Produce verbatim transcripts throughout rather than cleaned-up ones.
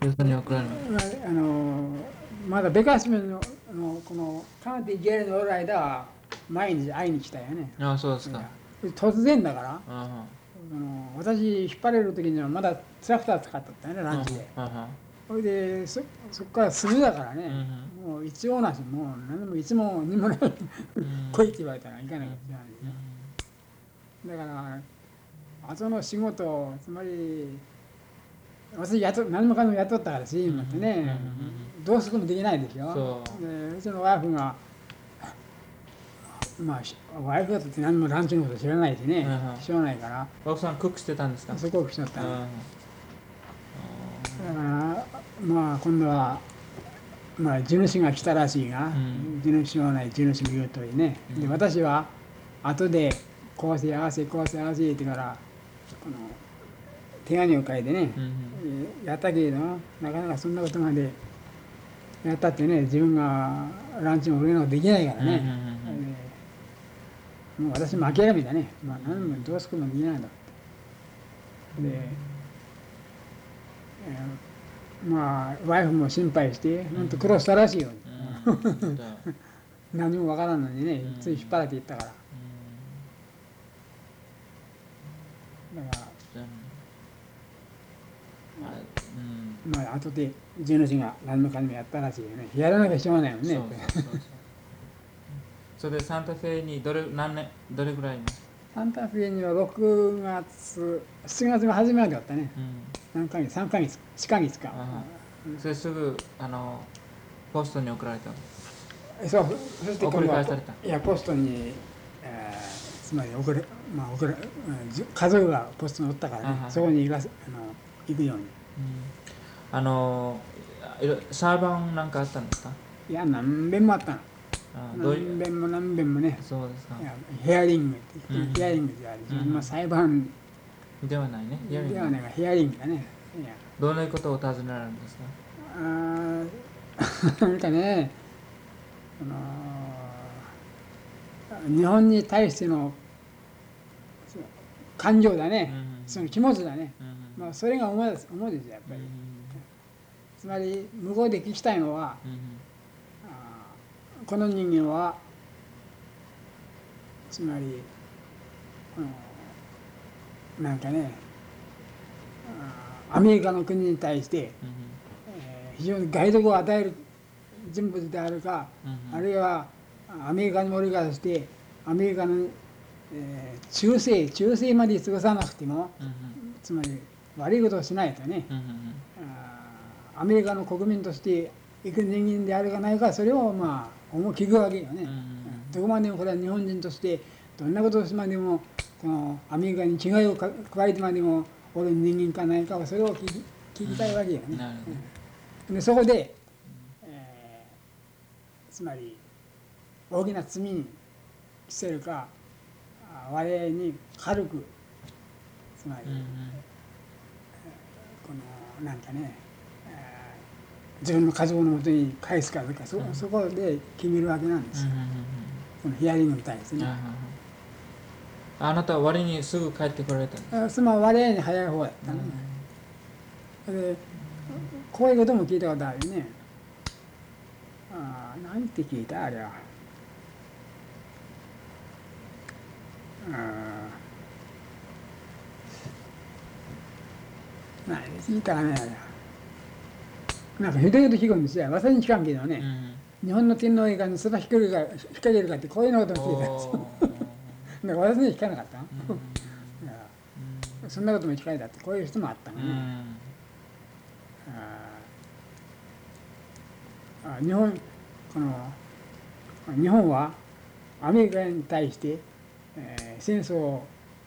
ヒューストンに送られます。あのまだベカスメンののこのカウンティジェルのおる間は毎日会いに来たよね。 ああ、そうですか。 突然だから、 ああの私引っ張れる時にはまだトラクター使っとったよね、ランチで。それでそそこからすぐだからね、うん、もう一応なし、もう何でもいつもにもない来いって言われたら行かなきゃいけないでしょ。だから後の仕事、つまり私やと何もかもやっとったからし、今ってね、どうするもできないでしょ。でうちのワイフがまあワイフだって何もランチのこと知らないしね、知らないから。 奥さんクックしてたんですか？ そこをしちゃったの。だからまあ今度はまあ地主が来たらしいが、地主はない地主の言うとりね。で私は後でこうせああせこうせああせってからこの手紙を書いてね、やったけれどなかなかそんなことまでやったってね、自分がランチも売れるのできないからね、もう私も諦めたね、まあ何もどうするもできないんだって。で、えー、まあワイフも心配して本当苦労したらしいよ、何もわからんのにね、つい引っ張られていったから。だからまあ後で地主が何もかんもやったらしいよね。やらなきゃしょうがないもんね。 それでサンタフェにどれ何年どれぐらい？ サンタフェにはろくがつしちがつが初めまでだったね。うん、何ヶ月さんかげつよんかげつか。 それすぐあのポストに送られたの？ そう、そして送り返された。 いやポストに、えー、つまり送れまあ送れ家族がポストにおったからね、そこに行かせあの行くように。うん、 あの裁判なんかあったんですか？ いや何遍もあったの。何遍も何遍もね。 そうですか。 ヘアリングって言って、ヘアリングじゃある、まあ裁判ではないね。 ではないがヘアリングだね。 どんなことを尋ねられるんですか？ あなんかね、あの日本に対しての感情だね、その気持ちだね、まあそれが思いです思いですよやっぱり。つまり向こうで聞きたいのは、この人間はつまりなんかね、アメリカの国に対して、えー、非常に害毒を与える人物であるか、あるいはアメリカにおるからしてアメリカの、えー、忠誠忠誠まで過ごさなくても、つまり悪いことをしないとね、アメリカの国民として行く人間であるかないか、それをまあ思う聞くわけよね。どこまでもこれは日本人としてどんなことをしまでもこのアメリカに危害を加えてまでもおる人間かないかはそれを聞き、聞きたいわけよね。うん、でそこで、えー、つまり大きな罪に着せるか我々に軽くつまり、うんうん、このなんかね、えー、自分の家族のもとに返すかどうか そ,、うん、そこで決めるわけなんですよ、うんうんうん、このヒアリングみたいですね。 あなたは割にすぐ帰ってこられたんですか？ その割に早い方だったね、うん、でこういうことも聞いたことあるね。あなんて聞いたあれはあ何聞いたかねあれはなんかひどいこと聞くんですよ。私に聞かんけどね、うん、日本の天皇陛下にそば引っ掛けるか引っ掛けるかってこういうのことも聞いたんですよだから私に聞かなかった、うん、そんなことも聞かれたってこういう人もあったのね、うん、あ日本この日本はアメリカに対して、えー、戦争を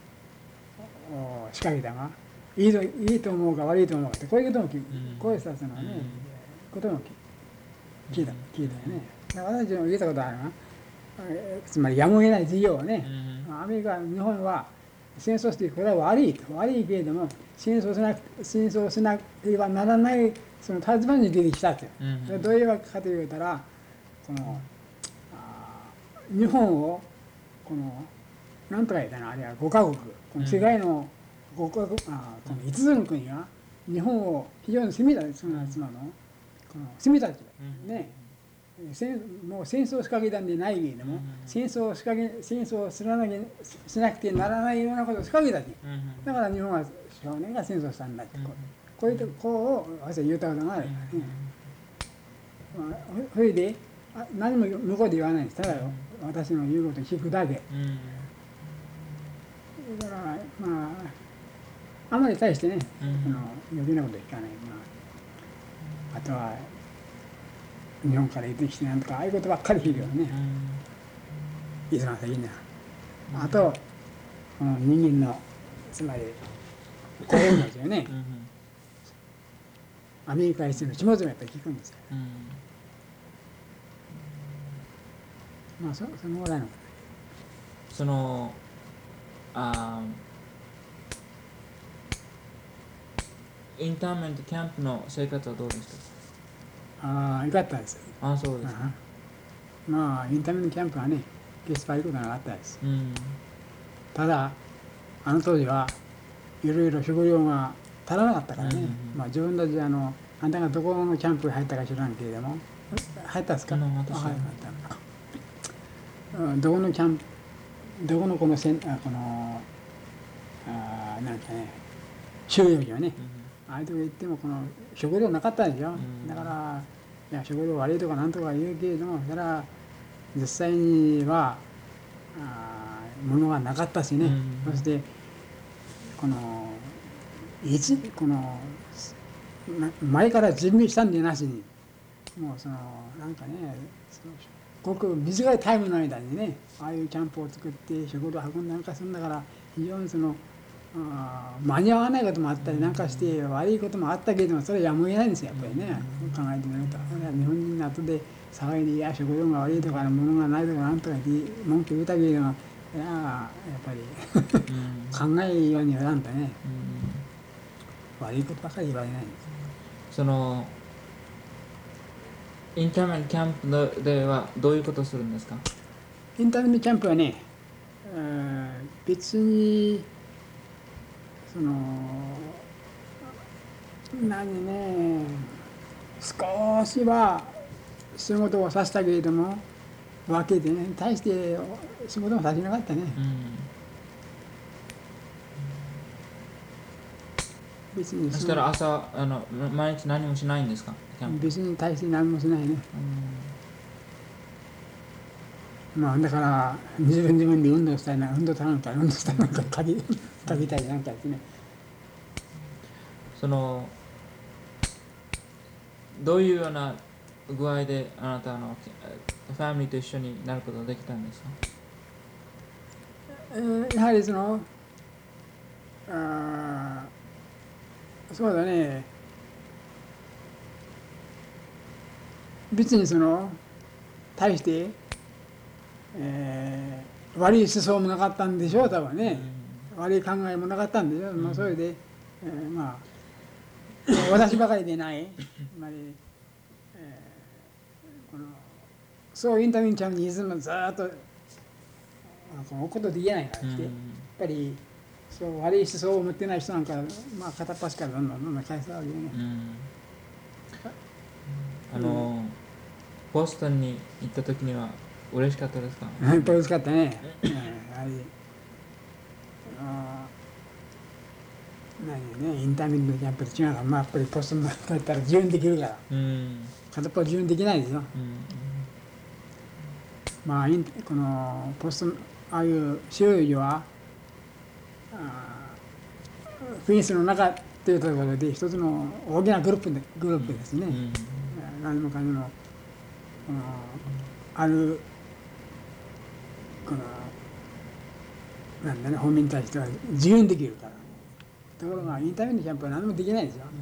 仕掛けたがいいと、いいと思うか悪いと思うかってこういうことも聞く、うん、こういう人たちのね、うん、ことも聞いた聞いたよね。だから私も言ったことあるな、つまりやむを得ない事業をね、うん、アメリカ日本は戦争してこれは悪いと悪いけれども戦争しな戦争しなければならないその立場に出てきたと、うん、どういうわけかと言うたらこの日本をこの何とか言ったのあれはごカ国この世界のごカ国、うん、あこのいつつの国が日本を非常に攻めたその妻のこの攻めたとね、戦もう戦争を仕掛けたんでないけれども、戦争を仕掛け戦争をすらなきゃしなくてならないようなことを仕掛けたと、だから日本は少年が戦争したんだって、こうこういうとこを私は言うたことがあるからね。まあ、それであ何も向こうで言わないんです。ただ私の言うことを聞くだけ。だからまああまり大してね、あの余計なことは聞かない。まあ、あとは日本から出てきてなんとかああいうことばっかり聞くよね。一番先には。あとこの人間のつまり心持ちよね。アメリカにしての下々やっぱり聞くんですよ。まあそそのぐらいの。 そのあインターメントキャンプの生活はどうでしたか？ ああ、よかったです。 ああ、そうですか。 まあインターメントキャンプはね、決して悪いことはなかったです。 うん、 ただあの当時はいろいろ食料が足らなかったからね。うんうん、まあ自分たちあのあんたがどこのキャンプに入ったか知らんけれども、入ったんですか？ うん、私は入った。うん、どこのキャンプ、どこのこのせんあこのあなんかね収容所はね。うん、ああいうとこ行ってもこの食料なかったんですよ。うん、だからいや食料悪いとかなんとか言うけれども、それは実際にはあ物がなかったしね。うん、そしてこの一この前から準備したんでなしにもうそのなんかねごく短いタイムの間にねああいうキャンプを作って食料を運んだなんかするんだから非常にそのあ間に合わないこともあったりなんかして悪いこともあったけれどもそれはやむを得ないんですよやっぱりね考えてみると日本人の後で騒いでいや食料が悪いとか物がないとかなんとか言って文句言うたけれどもいややっぱり考えるようにはなんとね悪いことばかり言われないんです。 そのインターメントキャンプではどういうことをするんですか？ インターメントキャンプはね、えー、別にその何ね少しは仕事をさせたけれども分けてね大して仕事もさせなかったね。うん、別にそしたら朝あの毎日何もしないんですか？ 別に大して何もしないね。うん、まあだから自分自分で運動したいな運動したいなんか運動したいなんかかぎかぎたりなんかですね。 そのどういうような具合であなたのファミリーと一緒になることができたんですか？ えー、やはりそのあそうだね別にその対して、えー、悪い思想もなかったんでしょう多分ね、うん、悪い考えもなかったんでしょう、うん、まあ、それで、えー、まあ私ばかりでないつまり、えー、このそうインタビューにちゃんにいつもずっと置くことできないからして、うん、やっぱりそう悪い思想を持ってない人なんか、まあ、片っ端からどんどんどんどん返すわけよね。うん、 あの、うん、ボストンに行った時には嬉しかったですか？ 本当嬉しかったね。やはりあ何ねインターメントキャンプと違うから、まあ、やっぱりポストに帰ったら自由にできるから、うん、片っ端自由にできないですよ。うん、まあこのポストああいう収容所はフェンスの中っていうところで一つの大きなグループでグループですね。うん、何もかにもこのあるこのなんだね本民に対しては自由にできるから。ところがインターメントキャンプは何もできないですよ。うん、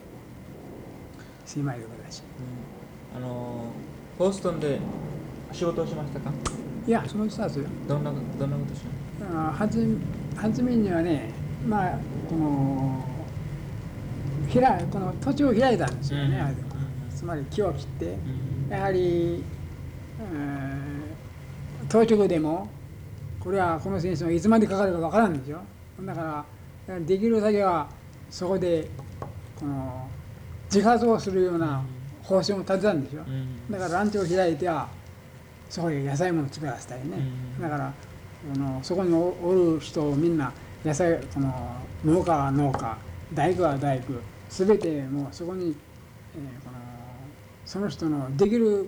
狭いところだし。 うん、あのボストンで仕事をしましたか？ いやそのしたんですよ。 どんなどんなことしました？ はじ初めにはねまあこの開この土地を開いたんですよね。うん、つまり木を切って、うん、やはり、えー、当直でもこれはこの戦争がいつまでかかるかわからんでしょ。だからできるだけはそこでこの自活をするような方針を立てたんですよ。だからランチを開いてはそこへ野菜も作らせたりね。だからあのそこにおおる人をみんな野菜、この農家は農家、大工は大工、すべてもうそこに、えー、このその人のできる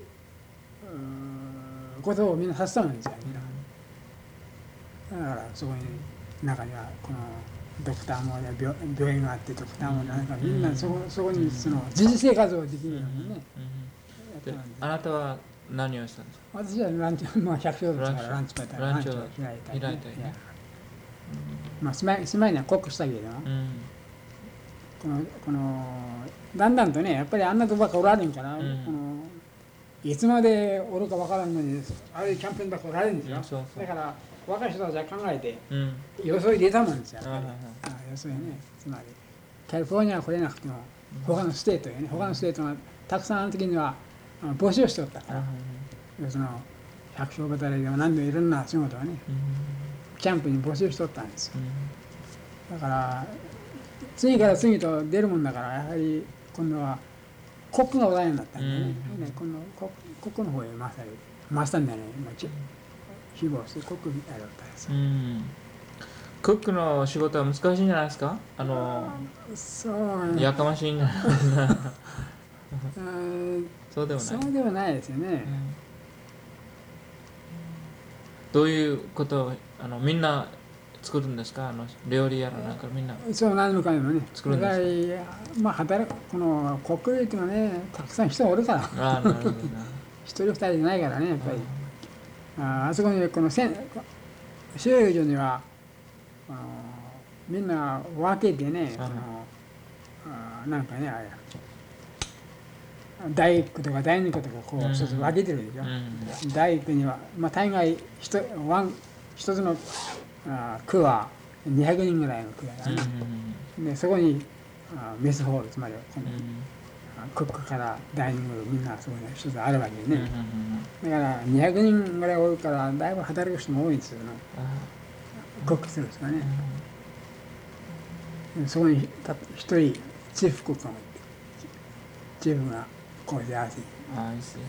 ことをみんなさせたんですよ、みんな。だからそこに中にはこのドクターも 病, 病院があってドクターもなんかみんなそこ、そこにその自治生活をできるようにね。 であなたは何をしたんですか？ 私はランチ、まあ百姓ですからランチ会ランチを開いたり、ね、 開いたりね。 まあしまいしまいにはコックしたけど、うん、このこのだんだんとねやっぱりあんなとこばっかおられんから、うん、このいつまでおるかわからんのにあれキャンペーンばっかおられるんですよ、うん、そうそう。だから若い人たちは考えて、うん、よそへ出たもんですよ、やっぱり。ああよそへね、つまりカリフォルニアは来れなくても他のステートへね、他のステートがたくさんある時には募集しておったから、うん、その百姓働きでも何でもいろんな仕事はね、うん、キャンプに募集しておったんですよ、うん、だから次から次と出るもんだからやはり今度はコックがおらんようになったんでね、うん、今度コックの方へ回したり回したんだよね、希望してコックみたいだったんですよ、うん、 コックの仕事は難しいんじゃないですか？あのそうね、やかましいんじゃないそうでもない。 そうではないですよね、うん、 どういうことをあのみんな作るんですか？あの料理やらなんかみんなそう何のかにもね作るんですか？ まあ働くこのコックっていうのはねたくさん人おるからあなるほど、ね、一人二人じゃないからねやっぱり あ, あそこにこの収容所にはあのみんな分けてねこのあなんかねあれ大工とか第二工とかこう一つ分けてるでしょ、うん、大工には、まあ、大概一つ一つのあ区はにひゃくにんぐらいの区だからね、うん、でそこにあメスホールつまりこの、うん、コックからダイニングみんなそこに一つあるわけでね、うん、だからにひゃくにんぐらいおるからだいぶ働く人も多いんですよね、コックする人がね、うん、そこに一人チーフコックがいてチーフがこうであし、 あいし、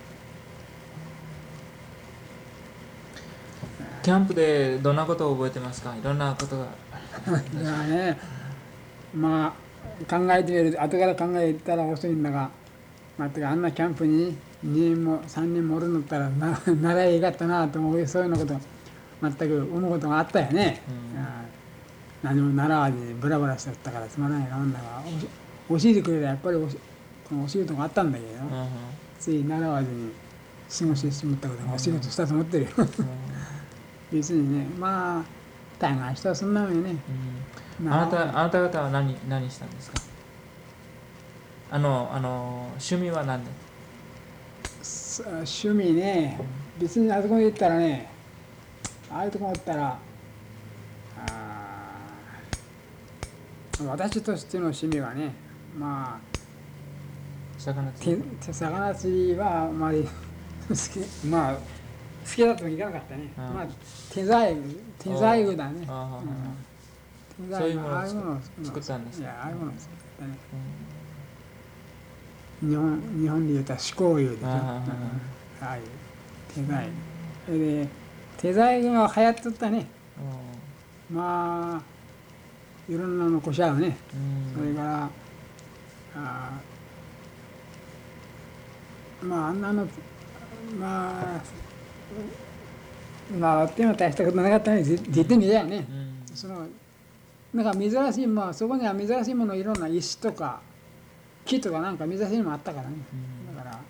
キャンプでどんなことを覚えてますか？いろんなことがだからね、まあ考えてみる後から考えたら遅いんだが、まあ、てかあんなキャンプにににんもさんにんもおるんだったらな習いがったなと思う、そういうようなこと全く思うことがあったよね、うん、何も習わずにブラブラしてったからつまらないなんだが教えてくれたらやっぱりこのお仕事があったんだけど、うん、つい習わずに過ごしてしまったことがお仕事したと思ってるよ、うん、別にね、まあ大概人はそんなのよね、 うん、あなたあなた方は何何したんですか？あのあの趣味は何で？ 趣味ね、別にあそこに行ったらね、ああいうとこに行ったらあ私としての趣味はね、まあ魚釣り魚釣りはあまり好き、まあ好きだともいかなかったね、まあ手細具手細具だね、 うん、そういうものを作ったんですか？ いや、ああいうものを作ったね、うん、日本日本で言うたら四香油でしょ、ああいう手細具、それで手細具が流行っとったね、まあいろんなのこしゃうね、それからあまああんなのまあまあっていうのは大したことなかったね、実点見たよね、うん、そのなんか珍しい、まあそこには珍しいものいろんな石とか木とかなんか珍しいのもあったからね、うん、だから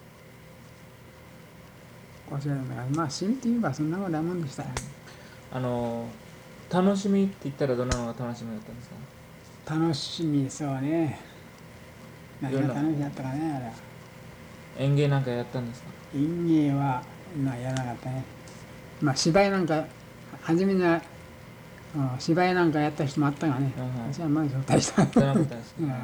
こちらのまあ趣味っていうかそんなことなもんでしたよ、 あの楽しみって言ったらどんなのが楽しみだったんですか？ 楽しみ、そうね、何が楽しみだったかね、あれは園芸なんかやったんですか？ 園芸はまあやらなかったね、まあ芝居なんか初めには芝居なんかやった人もあったがね、私はまだ大したじゃなかったですね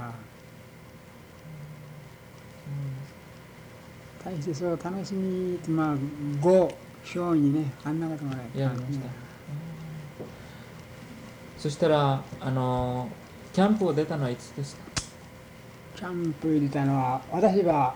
大してそう楽しみってまあご小にねあんなことがないやりました、うん、そしたらあのキャンプを出たのはいつですか？ キャンプ入れたのは私は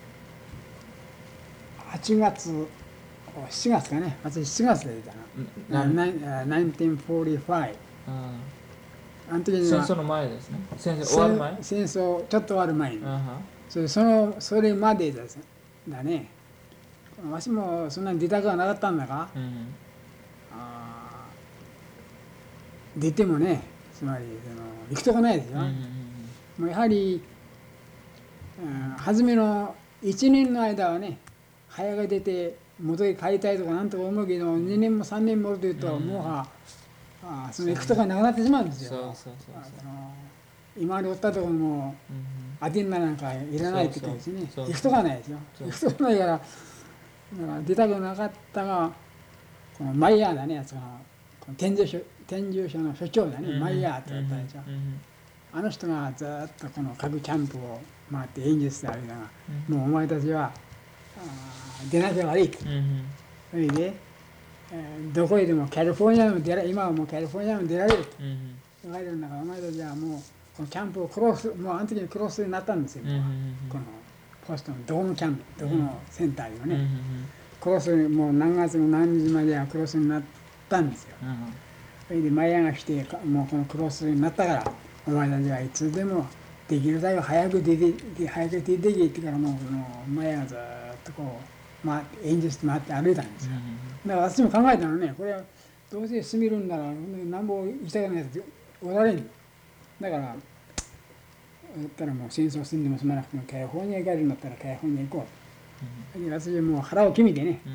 はちがつしちがつかね、私しちがつで出たの。 ななななせんきゅうひゃくよんじゅうご。 ああの時には戦争の前ですね。戦争終わる前。 戦戦争ちょっと終わる前に、 あはそれそのそれまでですだね。わしもそんなに出たくはなかったんだが、 うんあー出てもね、つまりその行くとこないですよ。 うんうんもうやはり、うん、初めのいちねんの間はね、早が出て元へ帰りたいとかなんとか思うけど、にねんもさんねんもというと、 うんもうはあその行くとこがなくなってしまうんですよ。 そうそうそうそうあその今までおったところもうんアテンダなんかいらないってことですね。 そうそう行くとこがないですよ。 そう行くとこないから、だから出たくなかったが、このマイヤーだね、そのこの天井所天井所の所長だね、 うんマイヤーって言ったでしょ。 うんあの人がずっとこの各キャンプを回って演説してあれだが、 うんもうお前たちはあー出なきゃ悪いと。 うんそれで、えーどこへでもカリフォルニアでも出ら今はもうカリフォルニアでも出られるとうん言われるんだから、お前たちはもうこのキャンプをクロス、もうあの時にクロスになったんですよ。 うんうんこのポストのどこのキャンプ、どこのセンターにもね、 うんうんクロスにもう何月の何日まではクロスになったんですよ。 うんそれで前上がして、もうこのクロスになったから、お前たちはいつでもできるだけ早く出て、早く出ていけってから、もうこの前がずっとこう、回って演説回って歩いたんですよ。だから私も考えたのね、これはどうせ住みるんなら、なんぼ行きたくないやつおられん。だから、だったらもう戦争住んでも住まなくてもカリフォルニア行かれるんだったらカリフォルニア行こう。で私はもう腹を決めてね、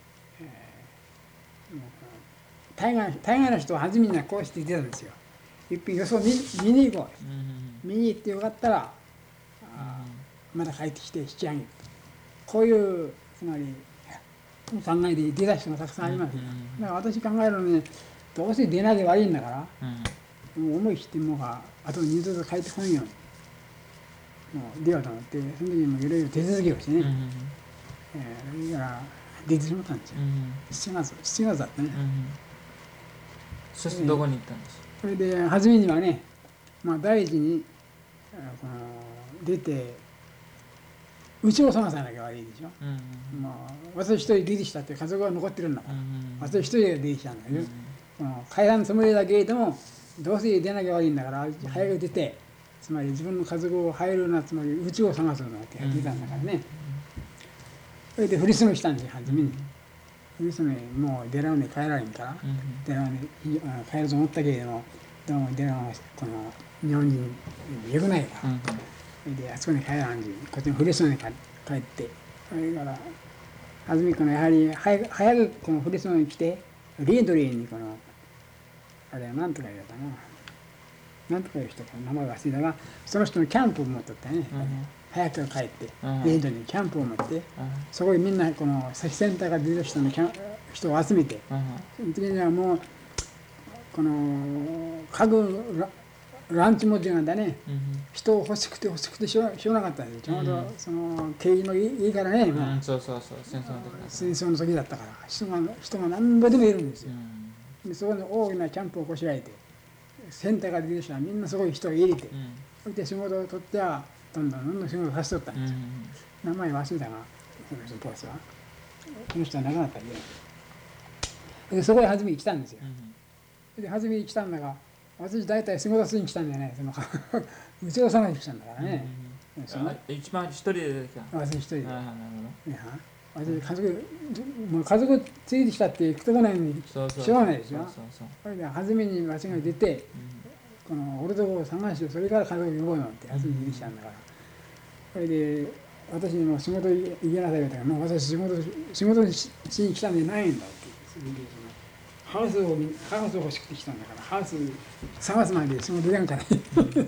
大概大概の人は初めにはこうして言ってたんですよ。いっぺんよそを見見に行こう。見に行ってよかったら、あまた帰ってきて引き上げる。こういうつまり考えで出た人がたくさんありますよ。だから私考えるのね、どうせ出なきゃ悪いんだから、もう思い切ってもうがあと二度と帰ってこんようにもう出ようと思って、その時にもいろいろ手続きをしてね、えー、だから出てしまったんですよ。しちがつしちがつだったね。 そしてどこに行ったんですか。 それで初めにはね、まあ、第一にこの出て家を探さなきゃ悪いでしょ。うん、まあ、私一人出てきたって家族が残ってるんだから、うん、私一人が出てきたんだけど、うん、帰らんつもりだけれどもどうせ出なきゃ悪いんだから早く出て、つまり自分の家族を入るような、つまり家を探すのって出たんだからね。それで振り込みしたんですよ、初めに。振り込みもう出らんで帰られんから、出らんで帰ると思ったけれども、どうも出らんこの日本人よくないから、それであそこに帰らんでこっちの振り込みに帰って、それから初めからやはり早く早くこの振り込みに来て、リードリーにこのあれは何とか言うたかな。なんとかいう人か名前忘れたが、その人のキャンプを持っとったね、うん、早く帰って、うん、インドにキャンプを持って、うん、そこにみんなこのセンターから出た人のキャン人を集めて、うん、その時にはもうこの各ラ、ランチ持ちなんだね、うん、人を欲しくて欲しくてしょうがなかったんですよ。ちょうどその景気のいいからね、 うんまあ、そうそうそう戦争の時だった戦争の時だったから人が人が何ぼでもいるんですよ。うん、でそこに大きなキャンプをこしらえて。センターから出てきたらみんなそこに人を入れて、それで仕事を取ってはどんどんどんどん仕事をさせとったんですよ。名前忘れたが、この人ボスは。この人は亡くなったんで。でそこへ初めに来たんですよ。で初めに来たんだが、私大体仕事しに来たんじゃない、そのうちを探しに来たんだからね。 一番一人で出てきた。 私一人で。 なるほど。 私家族もう家族ついてきたって行くとこないのにしょうがないでしょ。それで初めに私が出て、この俺とこを探してそれから家族呼ぼうなんて初めに出てきたんだから、それで私にも仕事行けなさいよって言ったら、もう私仕事仕事しに来たんじゃないんだって、それでそのハウスをハウスを欲しくて来たんだからハウス探すまで仕事やんから言ったんです。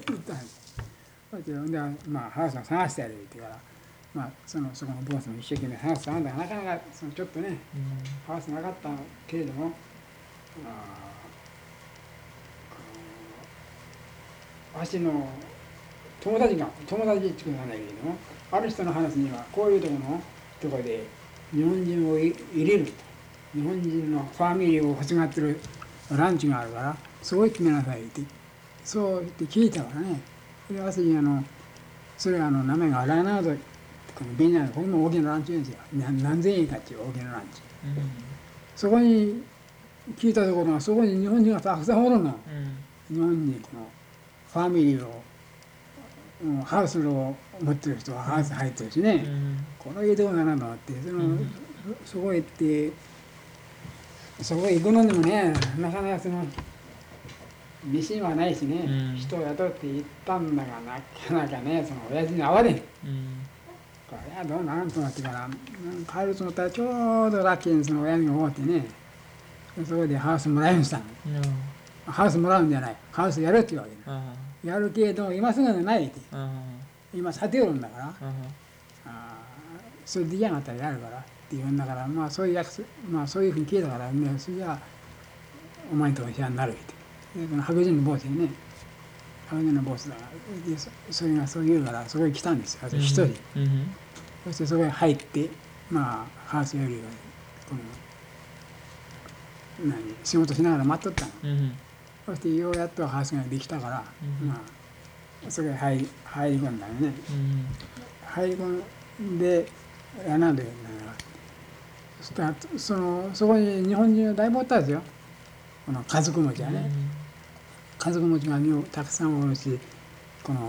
それでまあハウスを探してやるって言うから。まあ、そのそこのボスも一生懸命ハウス探んだがなかなかそのちょっとね、うん、ハウスなかったけれども、私の友達が友達ってことなんだけれども、ある人の話にはこういうところのところで日本人を入れると、日本人のファミリーを欲しがってるランチがあるからそこへ決めなさいってそう言って聞いたからね。で私あのそれはあの名前がラナード、このベニヤのこれも大きなランチですよ。何千円かっていう大きなランチ。うん、そこに聞いたところが、そこに日本人がたくさんおるの。うん、日本にこのファミリーを、うん、ハウスを持ってる人はハウス入ってるしね、うん、この家どうならんのって、その、うん、そこへ行って、そこへ行くのでもね、なかなかその、自信はないしね、うん、人を雇って行ったんだが、なかなかね、その親父に会われん。うん、これはどうならんとなってから、帰ると思ったらちょうどラッキーにその親父が終わってね、そこでハウスもらいました、うん、ハウスもらうんじゃない、ハウスやるっていうわけだ。うん、やるけど、今すぐのないって。うん、今、さておるんだから、うん、あそれで嫌がったらやるからって言うんだから、まあそういう約束、まあそういうふうに聞いたから、ね、それじゃあ、お前んとこに世話になるって。でこの白人のボスにね、白人のボスだからで そ, それがそう言うからそこに来たんですよ、私一人、うんうん、そしてそこに入ってまあハウスよりこの何仕事しながら待っとったの、うん、そしてようやっとハウスができたから、うん、まあそこに入り入り込んだよね、うん、入り込んでやなんでなんそしたらそのそこに日本人がだいぶおったんですよ、この家族持ちはね、うん、家族持ちがたくさんおるし、この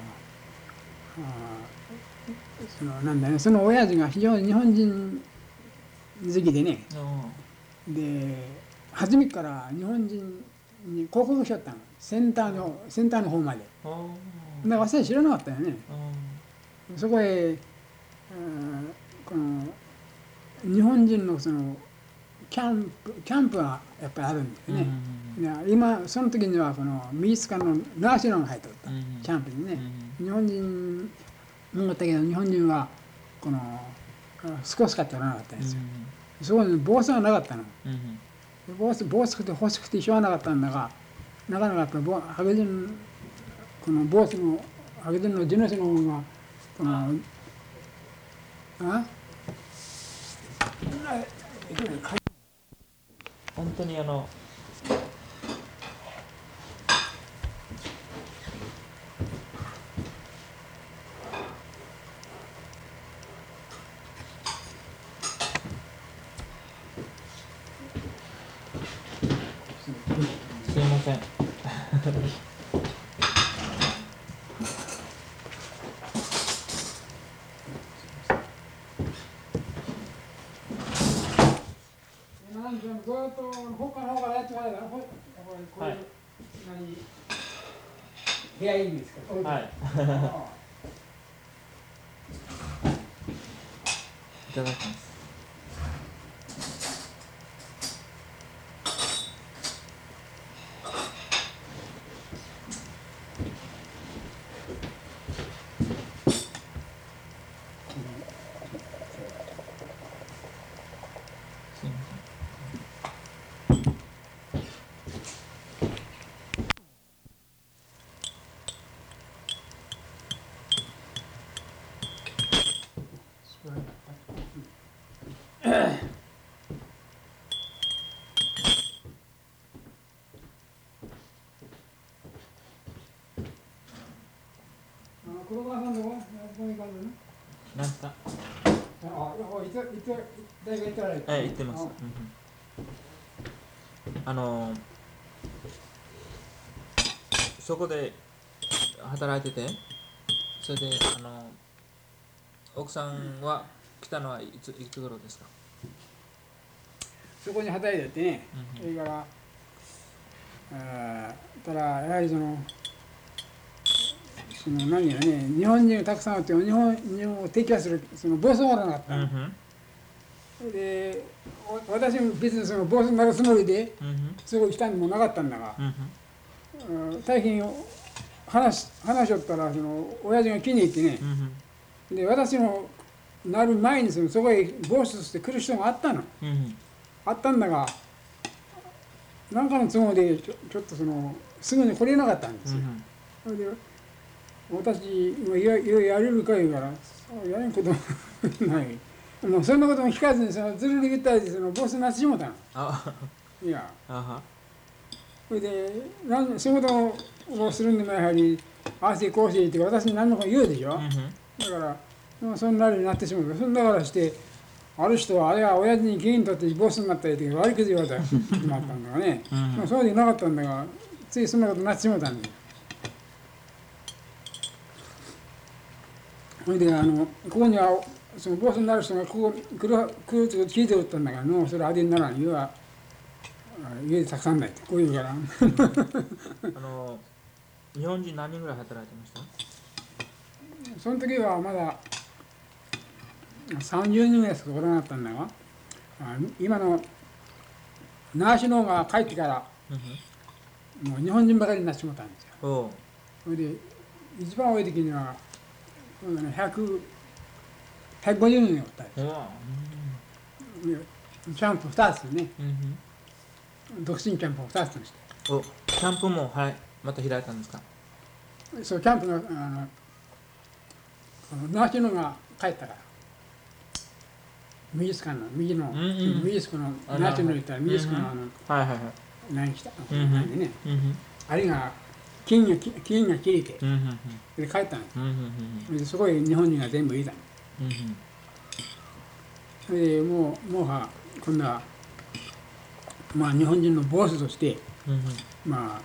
そのなんだね、その親父が非常に日本人好きでね、で初めから日本人に広告しちゃったの、センターのセンターの方まで。だから私は知らなかったよね。そこへ、うん、この日本人のそのキャンプキャンプがやっぱりあるんですね。うん、今その時にはこの美術館のナーシュランが入っておった、うん、キャンプにね、うん、日本人もったけど日本人はこの少しかっておらなかったんですよ、うん、そこに帽子がなかったの、うん、帽子帽子って欲しくてしょうがなかったんだが、なかなかやっぱり白人この帽子の白人の地主の方がこのあ本当にあのすいませんずっと他の方からやってもらえば、こういう、はい、何部屋いいんですか。はい。 いただきます。 黒川さんのここに行かんのね。 なんすか。 あ、いついつ大学行ったらいい。 はい、行ってます。うん、あのそこで働いてて、それであの奥さんは来たのはいついつ頃ですか。 そこに働いててね、うん、それからあただやはりそのその何やね、日本人がたくさんあって日本日本を敵化するその暴走がなかった、うん、で私も別にその暴走になるつもりで、うん、そこに来たんでもなかったんだが、うん、大変話話しよったらその親父が気に入ってね、うん、で私もなる前にそのそこへ暴走して来る人があったの、うん、あったんだが何かの都合でちょ、ちょっとそのすぐに来れなかったんですよ、うん、それで私今ややれるか言うからやれんことないもうそんなことも聞かずにそのずるりぎったりでそのボスになってしもたの。いやそれでなん仕事をするんでもやはりああしてこうしてって私に何のか言うでしょ、 うんうんだからもうそんなになってしまうそんだからしてある人はあれは親父に議員取ってボスになったりって悪口言われたらしまったんだがね、 うんまあ、そうでなかったんだがついそんなことになってしまったんだよ。それであのここにはそのボスになる人がここ来る来ると聞いておったんだからのそれはあれにならん家は家でたくさんないってこう言うからあの日本人何人ぐらい働いてました？ その時はまださんじゅうにんぐらいしかおらなかったんだがあ今のナーシュノーが帰ってからうんもう日本人ばかりになってしまったんですよ。 うんおうそれで一番多い時にはひゃく、ひゃくごじゅうにんおったんですおわキャンプふたつねうんうん独身キャンプをふたつにしておキャンプもはいまた開いたんですか？ そうキャンプのあのこのナーシュノーが帰ったから美術館の右の、 うんうん美術館のあナーシュノー言ったら美術館のあのはいはいはい何来たうんうん何でねうんうんあれが金が金が切れてうんうんそれで帰ったんですうんうんうんそれでそこへ日本人が全部入れたのうんうんそれでもうもうは今度はまあ日本人のボスとしてうんうんまあ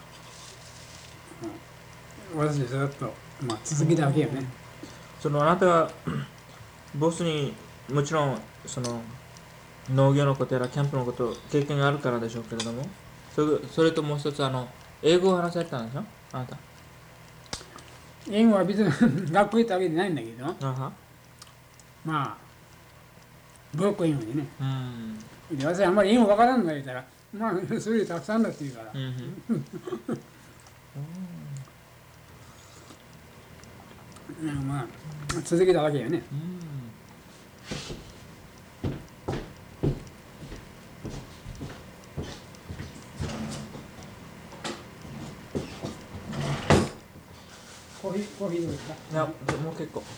うん私たちずっとまあ続けたわけよねそのあなたがボスにもちろんその農業のことやらキャンプのこと経験があるからでしょうけれどもそれそれともう一つあの英語を話されたんでしょあなた英語は別に学校行ったわけじゃないんだけどあはまあブロック英語でねうんで私あんまり英語わからんの言ったらまあそれでたくさんだって言うからうんうんうんまあ続けたわけよねうんコーヒーコーヒーどうですかいやもう結構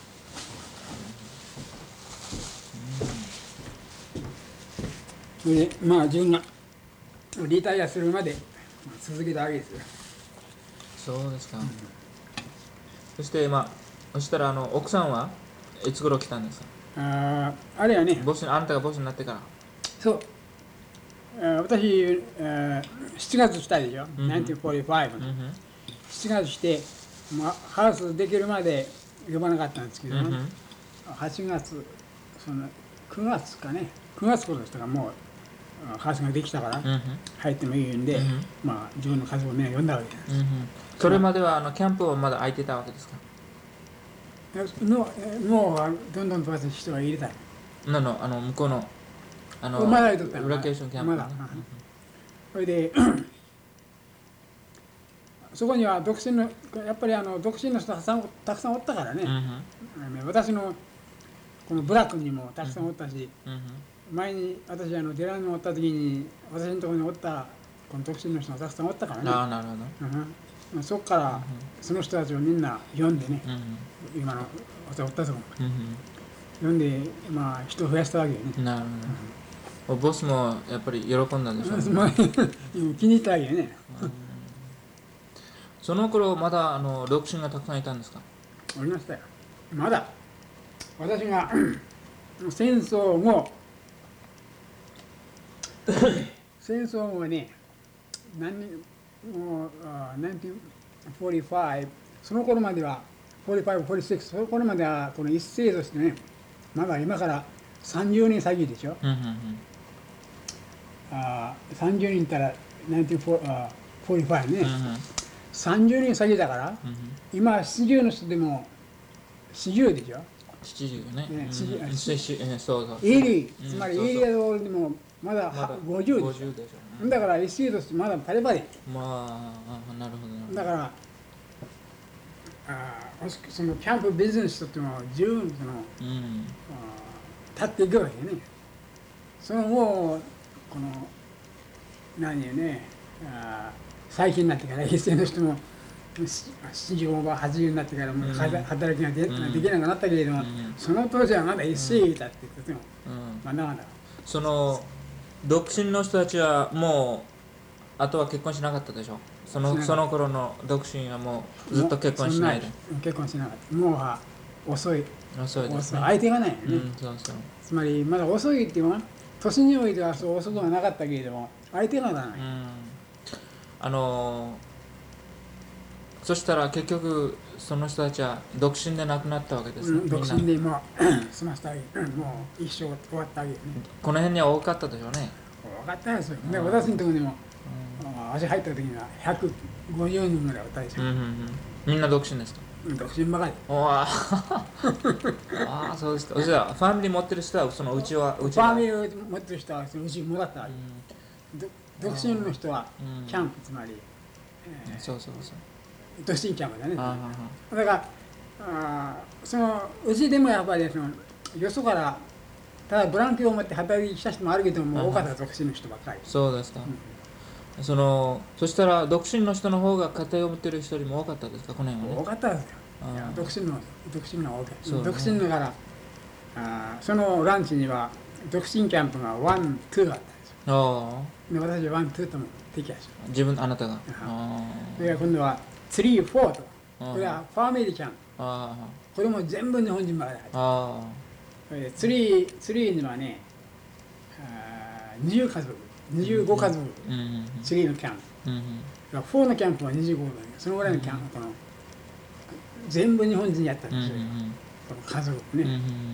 それでまあ自分がリタイアするまでまあ続けたわけですよそうですか、そしてまあそしたらあの奥さんはいつ頃来たんですか？ あーあれはねボスにあなたがボスになってからそうあー私、あーしちがつ来たでしょ、 うんうんせんきゅうひゃくよんじゅうごの、 うんうんしちがつして、まあ、ハウスできるまで呼ばなかったんですけど、 うんうんはちがつそのくがつかねくがつ頃でしたからもうあハウスができたからうんうん入ってもいいんで、 うんうんまあ自分の家族をね呼んだわけですうんうんそれまではあのキャンプはまだ空いてたわけですか？ の脳はどんどんと私人が入れたいなのあの向こうのあのまだ入れとったよブラケーションキャンプねまだそれでそこには独身のやっぱりあの独身の人たくさんたくさんおったからね、 うんうんあの私のこのブラックにもたくさんおったし、 うんうん前に私あのデラにおった時に私のところにおったこの独身の人がたくさんおったからね、 ああなるほどうんそこからその人たちをみんな呼んでね、 うん今の私おったとこうん呼んでまあ人を増やしたわけよね、 うんなるほどボスもやっぱり喜んだんでしょうねまあ気に入ったわけよねその頃まだあの独身がたくさんいたんですか？ おりましたよまだ私が戦争後戦争後ね何年もうあせんきゅうひゃくよんじゅうごその頃まではよんじゅうご、よんじゅうろくその頃まではこの一世としてねまだ今からさんじゅうねん先でしょ、 うんうんあさんじゅうねんいったらせんきゅうひゃくよんじゅうごね、 うんうんさんじゅうねん先だからうんうん今はななじゅうの人でもななじゅうでしょ七十ねねうん七うんししえそうそうエリうんつまりそうそうエリア通りでもまだまだごじゅうでしごじゅうでしょょだから一世としてまだパリパリまああなるほどなるほどだからあそのキャンプビジネスとっても十分そのうん立っていくわけねそのもうこの何よねあ最近になってから一世の人もななじゅうご、はちじゅうになってからもううん働きがで,、 うんできなくなったけれども、 うんその当時はまだ一世いたって言っても、 うんまだまだその独身の人たちはもうあとは結婚しなかったでしょそのその頃の独身はもうずっと結婚しないで。 結婚しなかった。もうは遅い。 遅いですね。 相手がないよね、 うん、そうそう。 つまりまだ遅いっていうのは年においてはそう遅くはなかったけれども相手がない、うん、 あのそしたら結局その人たちは独身で亡くなったわけですね、 うん、独身でもう済ませてあげる、もう一生終わってあげるね。 この辺には多かったでしょうね。 多かったですよ。で私のところにも、うん、足入った時にはひゃくごじゅうにんぐらいおったでしょ、うんうんうん、 みんな独身ですか？ 独身ばかり。 ああ、そうですか。じゃあファミリー持ってる人はそのうちはうちはファミリーを持ってる人はそのうちもらったわけ、うん、独身の人はキャンプ、つまり、 えー、そうそうそう、 独身キャンプだね。だからあそのうちでもやっぱりそのよそからただブランケを持って働きに来た人もあるけども、多かった独身の人ばっかり。 そうですか、うん、そのそしたら独身の人の方が家庭を持ってる人よりも多かったですか、この辺は、ね、 多かったですよ。いや独身の独身の多かった、ね、独身だからあそのランチには独身キャンプがワン、ツーがあったんですよ。で私はワン、ツーともできたでしょ。 自分あなたが。 それから今度はスリー、フォーと、これはファミリーキャンプ。これも全部日本人ばかり入ってる。スリー、スリーにはね、にじゅう家族、にじゅうご家族、スリーのキャンプ。フォーのキャンプはにじゅうごだけど、そのぐらいのキャンプ、この全部日本人やったんですよ、この家族ね。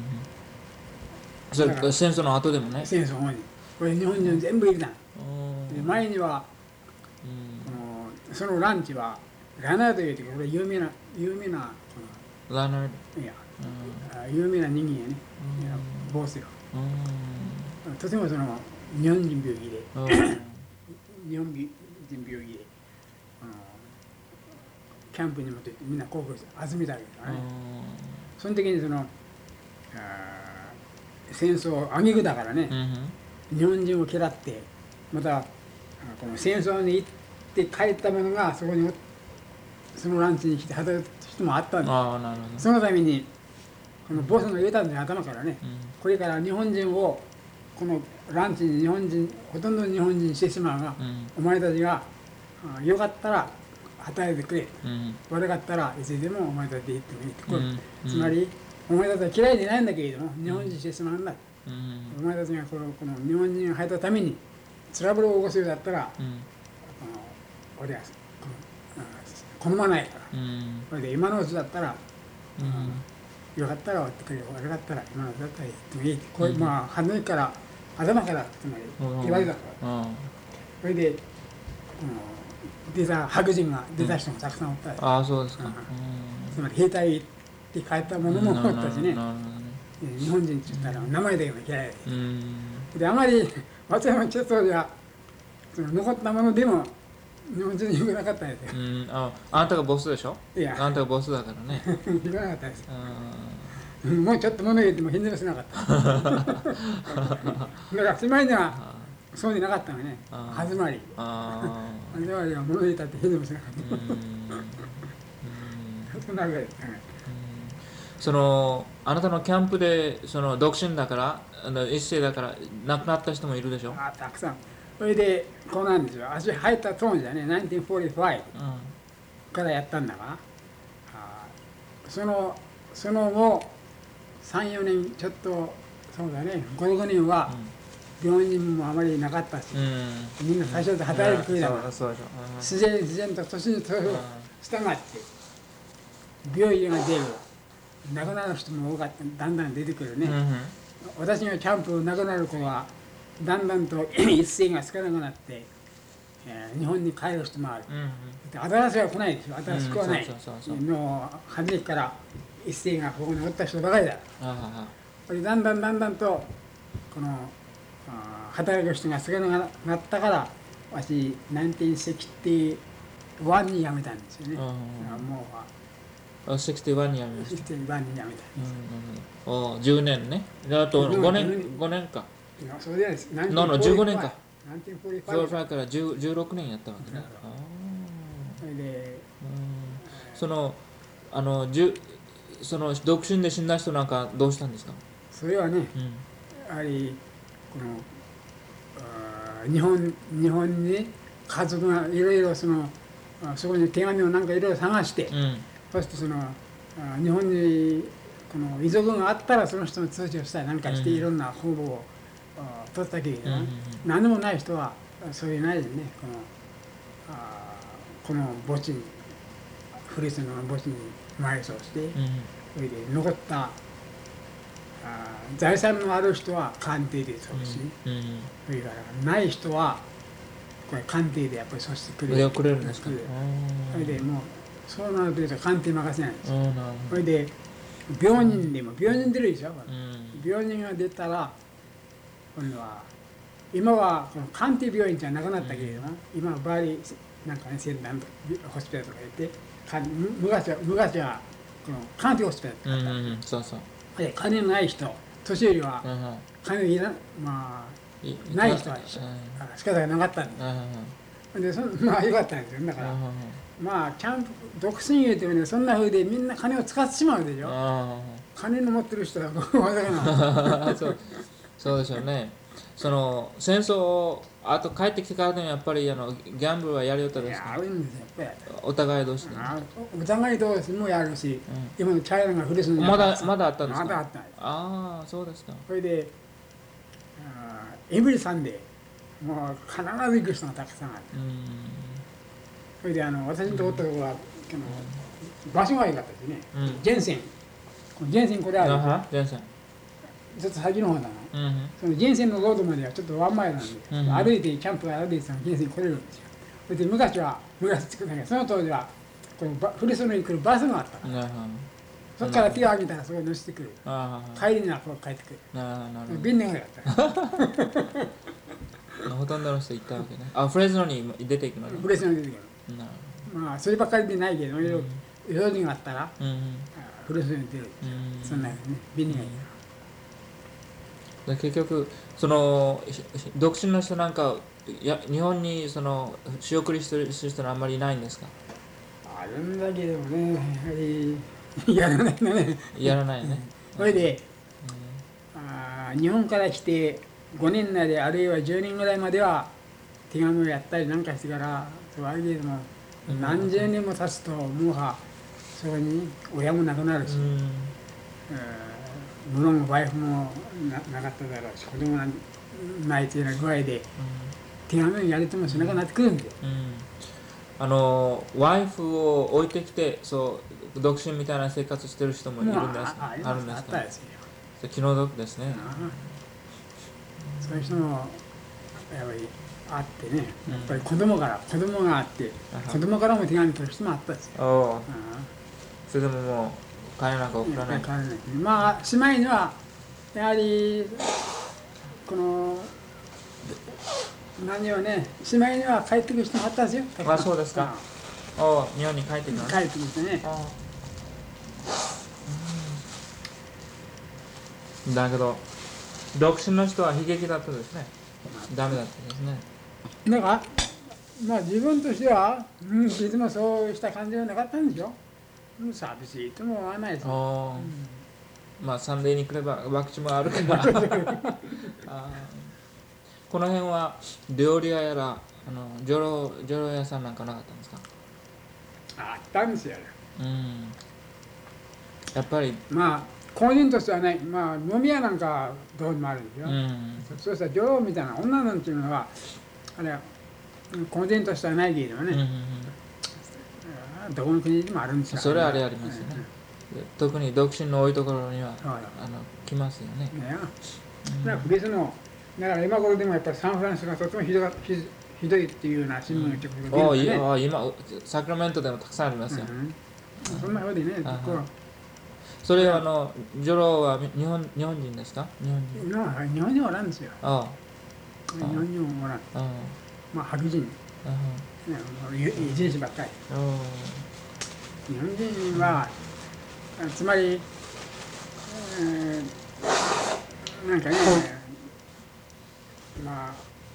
それ戦争の後でもね。 戦争後に。これ日本人全部いるな。前には、そのランチは、ラナードというとこれ有名な、有名な、 ラナードいや、有名な人間やね、ボスよ。とてもその、日本人病気で、日本人病気で、キャンプに持ってみんな興奮して集めたわけだね。その時にその戦争挙句だからね、うん、日本人を嫌ってまたこの戦争に行って帰った者がそこにそのランチに来て働く人もあったんです。あ、なるほど。そのためにこのボスの言うたんで頭からね、うん、これから日本人をこのランチに日本人ほとんど日本人にしてしまうが、うん、お前たちがよかったら与えてくれ、うん、悪かったらいつでもお前たちで言ってもいいってこれ、うんうん、つまりお前たちは嫌いでないんだけれども日本人してしまうんだ、うん、お前たちがこのこの日本人が入ったためにトラブルを起こすようだったら、うん、この俺は好まないから、うん、それで今のうちだったら、うん、よかったら終わってくれ、悪かったら今のうちだったら言ってもいいって、これ、うん、まあ初めから頭からつまり言われたから、うん、それで、うん出た白人が出た人もたくさんおったり、うん、 ああそうですか、うん、 つまり兵隊で帰ったものもおったしね、日本人って言ったら名前だけも嫌いで、うん、であまり松山千歳はその残ったものでも日本人に言わなかったんですよ、うん、 あ, あなたがボスでしょ。いやあなたがボスだからね言わなかったです、うん、もうちょっと物言っても返事もしなかっただからしまいにはそうになかったのね、始まり。始まりは物言ったって変でもしなかった。そんなわけですね。 そのあなたのキャンプでその独身だからあの一世だから亡くなった人もいるでしょ。 あ、たくさん。それでこうなんですよ。足入った当時だね、せんきゅうひゃくよんじゅうごからやったんだが、そのその後さん、よねんちょっとそうだね、ご、ろくねんは。病人もあまりなかったし、うん、みんな最初で働いてくれたから、自然自然と年に従って病院が出る、亡くなる人も多かった、だんだん出てくるね、うん、私のキャンプ亡くなる子はだんだんと一斉が少なくなって、えー、日本に帰る人もある、うん、新しいは来ないでしょ、新しくはない、もう初めから一斉がここにおった人ばかりだ、これだんだんだんだんとこの働く人が少なくなったから私せんきゅうひゃくろくじゅういちに辞めたんですよね。もうろくじゅういちに辞めました。ろくじゅういちに辞めたんです。 おじゅうねんね。あとごねん、ごねんか。 そうです。 ののじゅうごねんか。じゅうごからじゅうろくねんやったわけね。それでそのあのその独身で死んだ人なんかどうしたんですか。 それはね、やはりこの日本日本に家族がいろいろそのあそこに手紙をなんかいろいろ探して、 うん。 そしてそのあ日本にこの遺族があったらその人の通知をしたりなんかしてうんいろんな方々をあ取ったけれども、 うんうん何でもない人はそういうないでねこのあこの墓地に古巣の墓地に埋葬して、 うんそれで残ったあ財産のある人は官邸でそうし、 うんうんそれからない人はこれ官邸でやっぱりそうしてくれ腕をくれるんですか。 くれるそれでもうそうなると官邸任せないんですよ。 うん、なるほど。 それで病人でも病人出るでしょ、 うん病人が出たら今度は今はこの官邸病院じゃなくなったけれども、今はバーリーなんかね先端とホスピタルとか言ってかむ昔は昔はこの官邸ホスピタルうんうんうん、そうそう。 で金のない人年寄りはうんうん金いらまいあない人はうん仕方がなかったんでうんうんでそまあよかったんですよだから、まあちゃんと独身言うてもねそんなふうでみんな金を使ってしまうでしょ。金の持ってる人はこうわざがなそうそうでしょうね。その戦争あと帰ってきてからでもやっぱりあのギャンブルはやりよったですか。 いやあるんですよやっぱりお互い同士で。 あお互い同士もやるし、今のチャイナが古巣のまだまだあったんですか。 まだあったんです。 ああ、そうですか。 それであエブリサンデーもう必ず行く人がたくさんある。 うんそれであの私のとこったところは、あの場所が良かったですね、 うんジェンセンこのジェンセンこれあるあはジェンセン。 ちょっと先の方だな、 うんうんそのジェンセンのロードまではちょっとワンマイルなんで、 うん歩いてキャンプが歩いてたらジェンセンに来れるんですよ。それで昔は昔作ったけどその当時はこのバ古巣に来るバスがあったから、 なるほそこから手を挙げたらそこに乗せてくる、 ど。ああ、 帰りにはこう帰ってくる、 ななるほど。 便利が良かったほとんどの人行ったわけね。あ、フレズノに出ていくのね。 フレスの出てくる。 なるまあそればっかりでないけど、いろいろ用事があったらほど。うんうんフレスに出る、 うんそんなね便利がいい。 で結局そのひひ独身の人なんかや日本にその仕送りしてる人はあんまりいないんですか。 あるんだけどね、やはりやらないのね。 やらないね。 それで、あー日本から来てごねん内であるいはじゅうねんぐらいまでは手紙をやったりなんかしてからそうあるけども、 うん何十年も経つともうはそこに親も亡くなるし、 うんえー無論ワイフもななかっただろうし子供がないというような具合で手紙をやりともしなくなってくるんですよ。 うんうんあのワイフを置いてきてそう独身みたいな生活してる人もいるんですあああるんですか。 あったですよ。 気の毒ですね。 ああそういう人もやっぱりあってね、やっぱり子供から子供があってあ子供からも手紙来る人もあったですよ。 おおあそれでももう金なんかあ送らない。 やっぱり変わらない。まあしまいにはやはりこの何をねしまいには帰ってくる人もあったんですよ。 あそうですか。おお日本に帰ってくるのね。 帰ってきてね。 あうんだけど独身の人は悲劇だったですね。ダメだったですね。 だからまあ自分としては、うん、いつもそうした感じはなかったんでしょ。うん寂しいとも思わないですよ。 おーまあサンデーに来ればワクチンもあるからあーこの辺は料理屋やらあのジョロジョロ屋さんなんかなかったんですか。 あったんですよ。 うんやっぱりまあ個人としてはね、まあ飲み屋なんかどうにもあるんですよ。 うんそそうしたら女王みたいな女なんていうのはあれはうん個人としてはないけれどもね、 うんうんうんうんどこの国にもあるんですよ。 それはあれありますよね。で特に独身の多いところにははいあの来ますよね。 ねだから別のだから今頃でもやっぱりサンフランシスコがとてもひどかひひどいっていうような新聞がちょっとおおい出るんあ今サクラメントでもたくさんありますよ。 うんそんなふうでね、 あこうそれはあのジョロは日本日本人ですか。日本人。 今は日本人はおらんですよ。 あ日本人はおらん。 ああまあ白人、ねあ遺伝子ばっかり。 ああ日本人は、つまり、えーなんかね、ま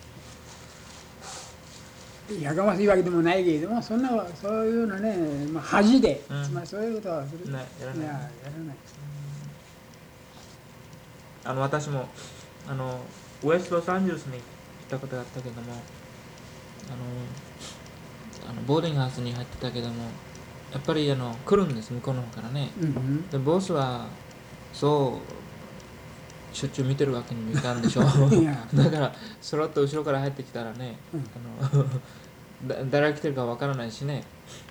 あ、やかましいわけでもないけれども、そんな、そういうのね、まあ、恥で、 うんつまりそういうことはする。 ねやらないいや、やらない。 あの私もあのウエストロサンゼルスに行ったことがあったけどもあのあのボーディングハウスに入ってたけども、やっぱりあの来るんです、向こうの方からね。 うん、 でボスはそうしょっちゅう見てるわけにもいかんでしょう。 いや、 だからそろっと後ろから入ってきたらね、 うんあのだ誰が来てるかわからないしね。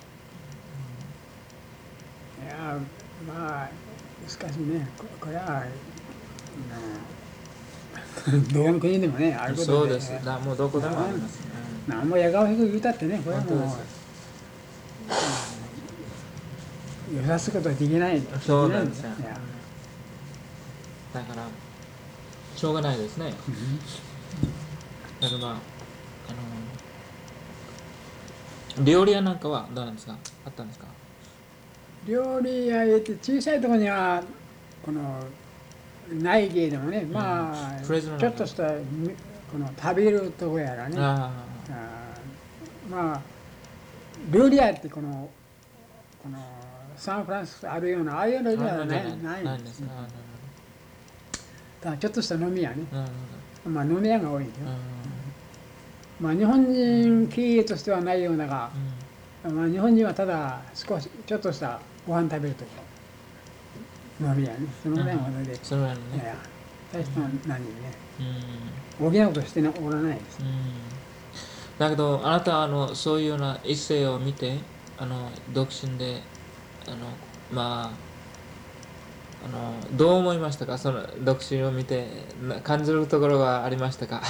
いや、まあしかしね、ここれは、うん、どこの国でもねあることで、 そうです。だもうどこでもあります、ね。 なんもやがわしく言うたってね、これはもう本当です。 よさすことはできない。 そうなんですよ。 いや、 だからしょうがないですね。だからまあ、あの料理屋なんかはどうなんですか、あったんですか。 料理屋へって小さいところにはこのないけれどもね、まあ、 フレーズの中ちょっとしたみこの食べるとこやらね、 ああーまあ料理屋ってこのこのサンフランシスコあるようなああいうのあ、 ではないあるんじゃないないんですす。 ないんでね。あただちょっとした飲み屋ね、 なるほど。 まあ飲み屋が多いよ。 なるまあ日本人経営としてはないようなが、 ほど。 まあ日本人はただ少しちょっとしたご飯食べるところ飲み屋ね、そのぐらいのことで、 うん、それはね。 いやいや大した何ねうん。 補うとしておらないです。 うん。だけどあなたはあのそういうような一世を見て、あの独身で、あのまああのどう思いましたか、その独身を見てな感じるところはありましたか。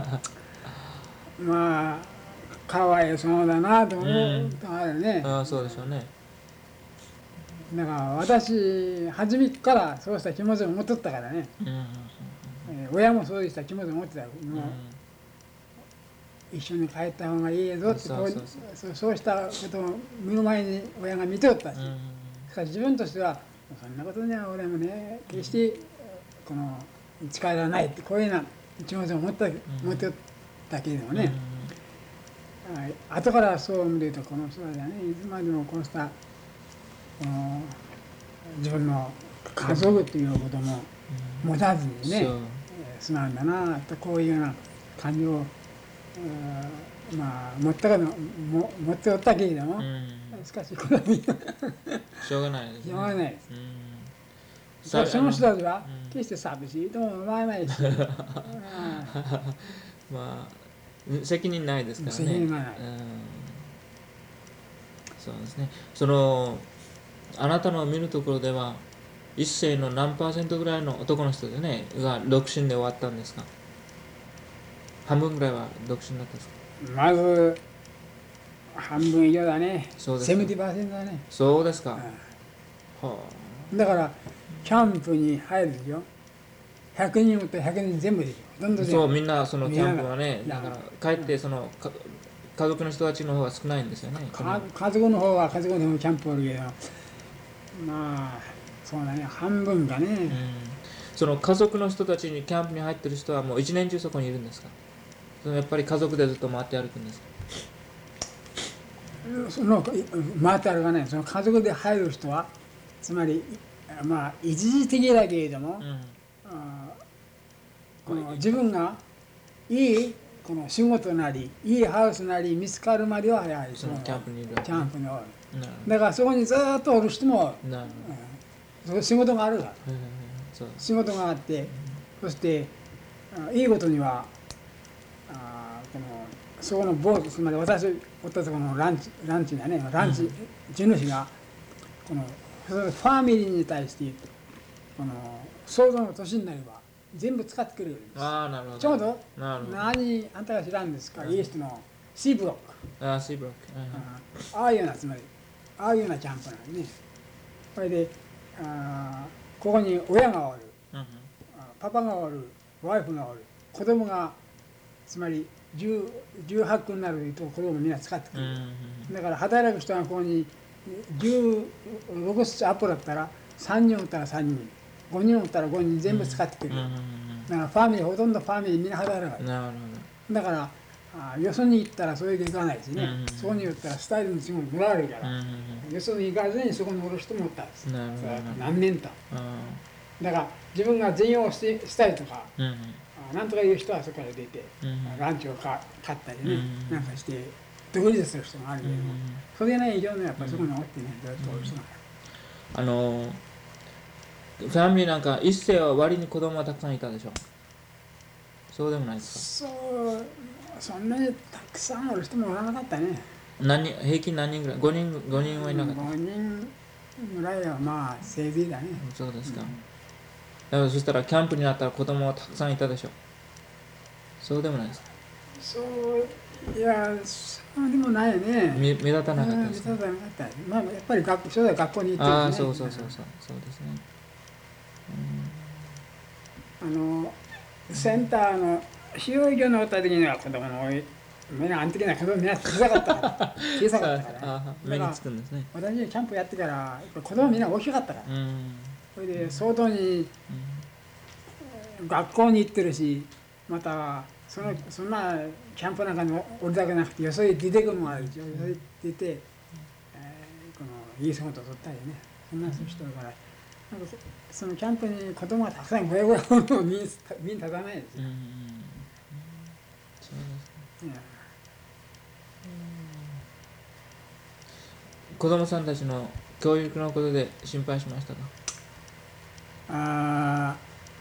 まあかわいそうだなと思ううとあるね。 ああ、そうでしょうね。 だから私初めからそうした気持ちを持っとったからね、 うん。うん。 えー親もそうした気持ちを持ってた。もう一緒に帰った方がいいぞってそうそうそうそうそうしたことを目の前に親が見ておったし、 うん。 しかし自分としてはそんなことには俺もね決してこの力がないってこういうような気持ちを持った持っておったけれどもね、はい、後からそう見るとこの人はねいつまでもこうしたこの自分の家族っていうことも持たずにね、 そう。 えーすまんだなとこういうような感じを、うん、まあ持ったかのも持っておったけれども、 うん。 しかしこれはしょうがないですね。 しょうがないです。 うん。 そその人たちはうん決して寂しいとも思わないし、うんまあ責任ないですからね。 責任がない。 うん、そうですね。そのあなたの見るところでは一世の何パーセントぐらいの男の人でねが独身で終わったんですか。半分ぐらいは独身だったんですか。 まず半分以上だね。 そうですかセブンティパーセントだね。 そうですか。 うんはだからキャンプに入るでしょ。ひゃくにんおったらひゃくにん全部でしょ。どんどあ、 んそうみんなそのキャンプはね、 みんながだから帰ってそのか家族の人たちの方が少ないんですよね。 か家族の方は家族の方もキャンプおるけど、まあそうだね半分かね。 うん、その家族の人たちにキャンプに入ってる人はもう一年中そこにいるんですか。そのやっぱり家族でずっと回って歩くんですか。 その回ってあるがね、その家族で入る人はつまりまあ一時的だけれども、 うん、 あこの自分がいいこの仕事なりいいハウスなり見つかるまではやはりそのキャンプにいるわけキャンプにおる。 なるだからそこにずっとおる人もおる。 ほどなるうん、仕事があるから。 ほど、うん、そう仕事があって、そしてあいいことにはあこのそこのボート、つまり私おったところのランチランチだね、ランチ地主がこのファミリーに対してこの想像の年になれば全部使ってくれるんです。 ああ、なるほど。 ちょうどなるほど。 何あんたが知らんですか、イエストのシーブロック、 ああ、シーブロック。 あああいうような、つまりああいうようなキャンプなんでね。それであここに親がおる、 うんうん、 パパがおる、ワイフがおる、子供がつまりじゅうはちくになると子供みんな使ってくる、 うんうん、 だから働く人がここにじゅうろくつアップだったらさんにんおったらさんにん、ごにんおったらごにん全部使ってくる、 うんうんうん、 だからファミリーほとんどファミリーみんな働く。 なるほだからあよそに行ったらそれで行かないしね、 うんうん、 そこに行ったらスタイルの違いもられるから、 うんうんうん、 よそに行かずにそこにおる人もおったんです。 なるほど、 何年と。 あだから自分が全容をししたいとか、 うんうん、 なんとかいう人はそこから出て、 うん、 ランチをか買ったりね、 うん、 なんかして独立する人があるけども、 うんそれでない以上のやっぱりそこにおってね、ずっとおる人があのファミリーなんか一世は割に子供がたくさんいたでしょ。そうでもないですか。 そうそんなにたくさんおる人もおらなかったね。 何人平均何人ぐらい？ ご 人ご人はいなかった。 ごにんぐらいはまあせいぜいだね。 そうですか。だからそしたらキャンプになったら子供がたくさんいたでしょ。そうでもないですか。 そういやそうでもないね。 目目立たなかったですか。 目立たなかった。まあやっぱり学将来学校に行ってるね。 ああそうそうそうそうそうですね。 あのセンターの収容所のおった時には子供の多い。みんなあの時は子供みんな小さかったから小さかったから、ね、 ああ目につくんですね。 私キャンプやってからやっぱ子供みんな大きかったから、うん、それで相当に、うん、学校に行ってるし、またそのそんなキャンプなんかにおるだけなくてよそへ出てくるのがあるでしょ。よそへ出て、えー、このいい仕事を取ったりね、そんな人だから。なんかそのキャンプに子供がたくさんごやごやおるのを見に立たないですよ。うんうん、そうですね。 子供さんたちの教育のことで心配しましたか。 あ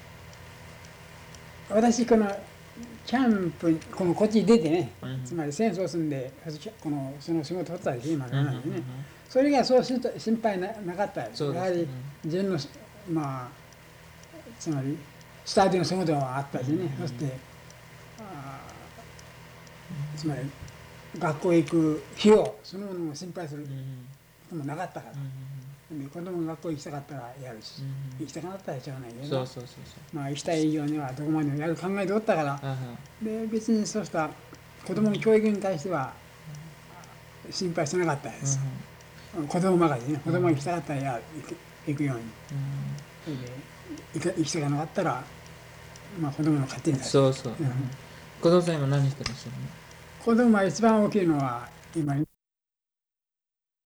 私このキャンプこのこっちに出てね、うん、つまり戦争するんでこのその仕事を取ったり今なんでね、それがそう心配 な, なかったです。やはり自分のまあつまりスタートの仕事はあったしね、うん、そしてあつまり学校へ行く費用そのものを心配することもなかったから、うん、子供が学校行きたかったらやるし、うん、行きたくなったらしょうがないけど、まあ行きたい以上にはどこまでもやる考えでおったから、で別にそうした子供の教育に対しては心配してなかったです、うん、子供任せね、子供が行きたかったらや行く、行くように、それで行きたくなかったらまあ子供の勝手にそうそう、うん、子供さん今何してらっしゃるの。 子供が一番大きいのは今